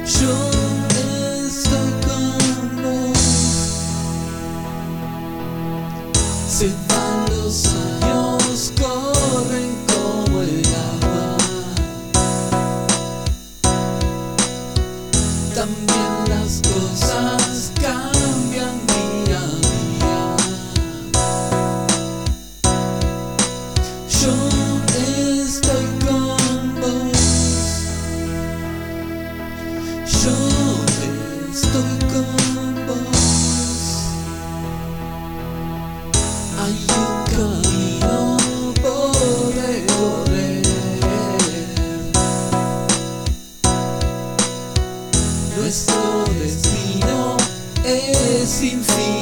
Yo estoy con vos. Se van los años, corren como el agua. También las cosas cambian día a día. Yo estoy con vos. Yo estoy con vos. Hay un camino por recorrer. Nuestro destino es infinito.